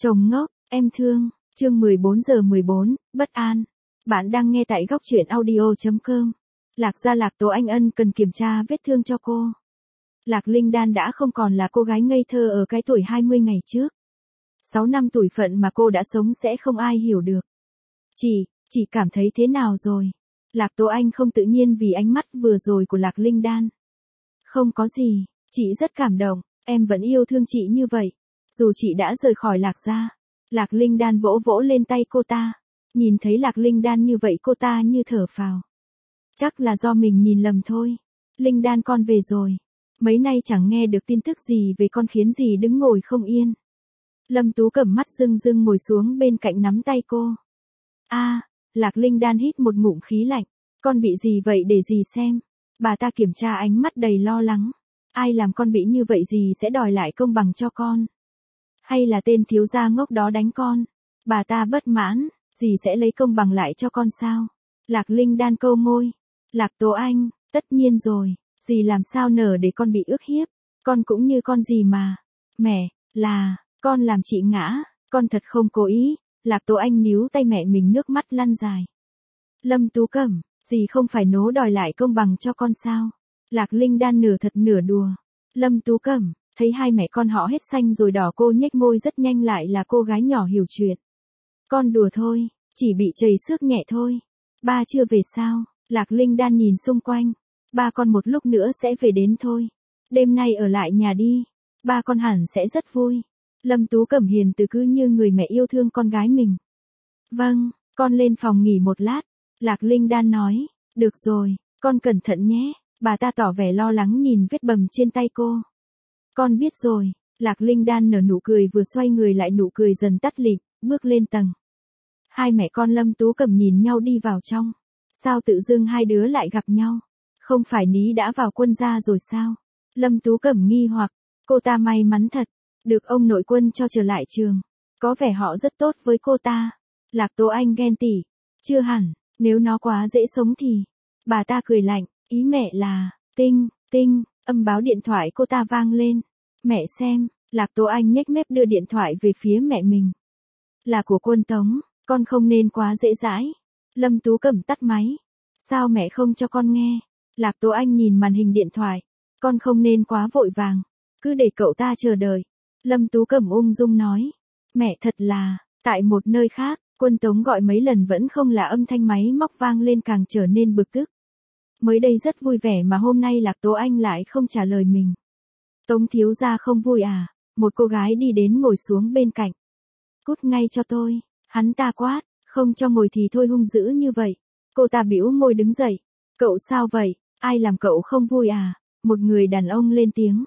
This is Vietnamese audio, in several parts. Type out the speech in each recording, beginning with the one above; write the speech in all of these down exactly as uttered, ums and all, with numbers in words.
Chồng ngốc, em thương, chương mười bốn giờ mười bốn, bất an. Bạn đang nghe tại góc truyện audio chấm com. Lạc Gia Lạc Tố Anh Ân cần kiểm tra vết thương cho cô. Lạc Linh Đan đã không còn là cô gái ngây thơ ở cái tuổi hai mươi ngày trước. Sáu năm tuổi phận mà cô đã sống sẽ không ai hiểu được. Chị, chị cảm thấy thế nào rồi? Lạc Tố Anh không tự nhiên vì ánh mắt vừa rồi của Lạc Linh Đan. Không có gì, chị rất cảm động, em vẫn yêu thương chị như vậy. Dù chị đã rời khỏi Lạc Gia. Lạc Linh Đan vỗ vỗ lên tay cô ta. Nhìn thấy Lạc Linh Đan như vậy cô ta như thở phào. Chắc là do mình nhìn lầm thôi. Linh Đan con về rồi. Mấy nay chẳng nghe được tin tức gì về con khiến gì đứng ngồi không yên. Lâm Tú Cẩm mắt rưng rưng ngồi xuống bên cạnh nắm tay cô. A, à, Lạc Linh Đan hít một ngụm khí lạnh. Con bị gì vậy để dì xem. Bà ta kiểm tra ánh mắt đầy lo lắng. Ai làm con bị như vậy dì sẽ đòi lại công bằng cho con. Hay là tên thiếu gia ngốc đó đánh con. Bà ta bất mãn, dì sẽ lấy công bằng lại cho con sao? Lạc Linh Đan câu môi. Lạc Tố Anh, tất nhiên rồi, dì làm sao nở để con bị ức hiếp. Con cũng như con dì mà. Mẹ, là, con làm chị ngã, con thật không cố ý. Lạc Tố Anh níu tay mẹ mình nước mắt lăn dài. Lâm Tú Cẩm, dì không phải nố đòi lại công bằng cho con sao? Lạc Linh Đan nửa thật nửa đùa. Lâm Tú Cẩm, thấy hai mẹ con họ hết xanh rồi đỏ cô nhếch môi rất nhanh lại là cô gái nhỏ hiểu chuyện. Con đùa thôi, chỉ bị trầy xước nhẹ thôi. Ba chưa về sao? Lạc Linh Đan nhìn xung quanh. Ba con một lúc nữa sẽ về đến thôi. Đêm nay ở lại nhà đi. Ba con hẳn sẽ rất vui. Lâm Tú Cẩm hiền từ cứ như người mẹ yêu thương con gái mình. Vâng, con lên phòng nghỉ một lát. Lạc Linh Đan nói. Được rồi, con cẩn thận nhé. Bà ta tỏ vẻ lo lắng nhìn vết bầm trên tay cô. Con biết rồi. Lạc Linh Đan nở nụ cười vừa xoay người lại nụ cười dần tắt lịm, bước lên tầng. Hai mẹ con Lâm Tú Cẩm nhìn nhau đi vào trong. Sao tự dưng hai đứa lại gặp nhau? Không phải Ní đã vào quân gia rồi sao? Lâm Tú Cẩm nghi hoặc, cô ta may mắn thật, được ông nội quân cho trở lại trường. Có vẻ họ rất tốt với cô ta. Lạc Tố Anh ghen tị. Chưa hẳn, nếu nó quá dễ sống thì. Bà ta cười lạnh, ý mẹ là, tinh, tinh, âm báo điện thoại cô ta vang lên. Mẹ xem, Lạc Tố Anh nhếch mép đưa điện thoại về phía mẹ mình. Là của Quân Tống, con không nên quá dễ dãi. Lâm Tú Cẩm tắt máy. Sao mẹ không cho con nghe? Lạc Tố Anh nhìn màn hình điện thoại. Con không nên quá vội vàng. Cứ để cậu ta chờ đợi. Lâm Tú Cẩm ung dung nói. Mẹ thật là, tại một nơi khác, Quân Tống gọi mấy lần vẫn không là âm thanh máy móc vang lên càng trở nên bực tức. Mới đây rất vui vẻ mà hôm nay Lạc Tố Anh lại không trả lời mình. Tống thiếu gia không vui à? Một cô gái đi đến ngồi xuống bên cạnh. Cút ngay cho tôi. Hắn ta quát. Không cho ngồi thì thôi hung dữ như vậy. Cô ta bĩu môi đứng dậy. Cậu sao vậy? Ai làm cậu không vui à? Một người đàn ông lên tiếng.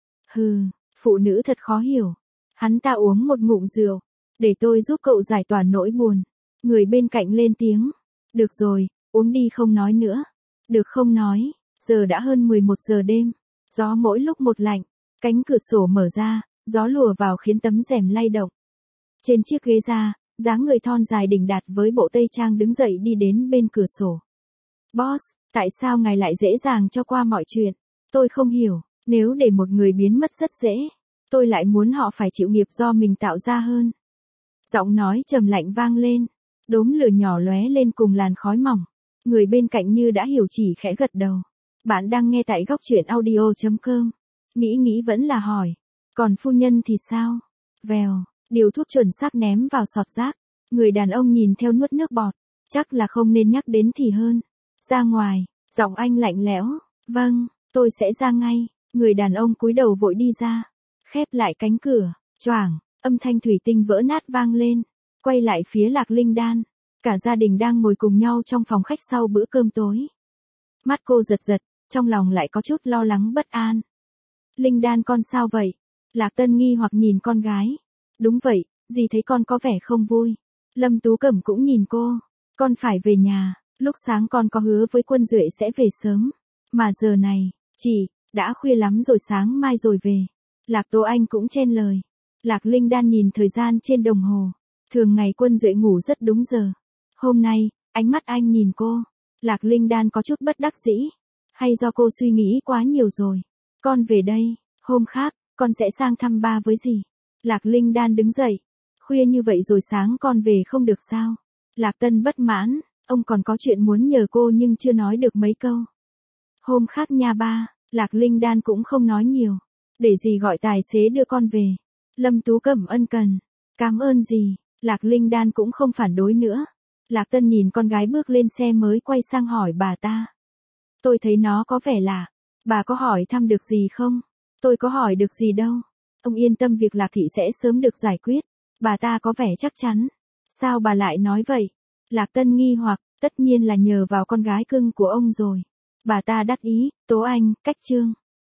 Hừ, phụ nữ thật khó hiểu. Hắn ta uống một ngụm rượu. Để tôi giúp cậu giải tỏa nỗi buồn. Người bên cạnh lên tiếng. Được rồi, uống đi không nói nữa. Được không nói. Giờ đã hơn mười một giờ đêm. Gió mỗi lúc một lạnh. Cánh cửa sổ mở ra. Gió lùa vào khiến tấm rèm lay động. Trên chiếc ghế da, dáng người thon dài đỉnh đạt với bộ tây trang đứng dậy đi đến bên cửa sổ. Boss, tại sao ngài lại dễ dàng cho qua mọi chuyện? Tôi không hiểu, nếu để một người biến mất rất dễ. Tôi lại muốn họ phải chịu nghiệp do mình tạo ra hơn. Giọng nói trầm lạnh vang lên. Đốm lửa nhỏ lóe lên cùng làn khói mỏng. Người bên cạnh như đã hiểu chỉ khẽ gật đầu. Bạn đang nghe tại góc truyện audio chấm com. Nghĩ nghĩ vẫn là hỏi. Còn phu nhân thì sao? Vèo. Điều thuốc chuẩn xác ném vào sọt rác. Người đàn ông nhìn theo nuốt nước bọt. Chắc là không nên nhắc đến thì hơn. Ra ngoài, giọng anh lạnh lẽo. Vâng, tôi sẽ ra ngay. Người đàn ông cúi đầu vội đi ra. Khép lại cánh cửa. Choảng, âm thanh thủy tinh vỡ nát vang lên. Quay lại phía Lạc Linh Đan. Cả gia đình đang ngồi cùng nhau trong phòng khách sau bữa cơm tối. Mắt cô giật giật, trong lòng lại có chút lo lắng bất an. Linh Đan con sao vậy? Lạc Tân nghi hoặc nhìn con gái. Đúng vậy, dì thấy con có vẻ không vui. Lâm Tú Cẩm cũng nhìn cô. Con phải về nhà, lúc sáng con có hứa với Quân Duệ sẽ về sớm. Mà giờ này, chị, đã khuya lắm rồi sáng mai rồi về. Lạc Tố Anh cũng chen lời. Lạc Linh Đan nhìn thời gian trên đồng hồ. Thường ngày Quân Duệ ngủ rất đúng giờ. Hôm nay, ánh mắt anh nhìn cô. Lạc Linh Đan có chút bất đắc dĩ. Hay do cô suy nghĩ quá nhiều rồi. Con về đây, hôm khác, con sẽ sang thăm ba với dì. Lạc Linh Đan đứng dậy. Khuya như vậy rồi sáng con về không được sao? Lạc Tân bất mãn, ông còn có chuyện muốn nhờ cô nhưng chưa nói được mấy câu. Hôm khác nha ba, Lạc Linh Đan cũng không nói nhiều. Để dì gọi tài xế đưa con về. Lâm Tú Cẩm ân cần. Cảm ơn dì, Lạc Linh Đan cũng không phản đối nữa. Lạc Tân nhìn con gái bước lên xe mới quay sang hỏi bà ta. Tôi thấy nó có vẻ lạ. Bà có hỏi thăm được gì không? Tôi có hỏi được gì đâu. Ông yên tâm việc Lạc Thị sẽ sớm được giải quyết. Bà ta có vẻ chắc chắn. Sao bà lại nói vậy? Lạc Tân nghi hoặc, tất nhiên là nhờ vào con gái cưng của ông rồi. Bà ta đắc ý, Tố Anh, cách Trương.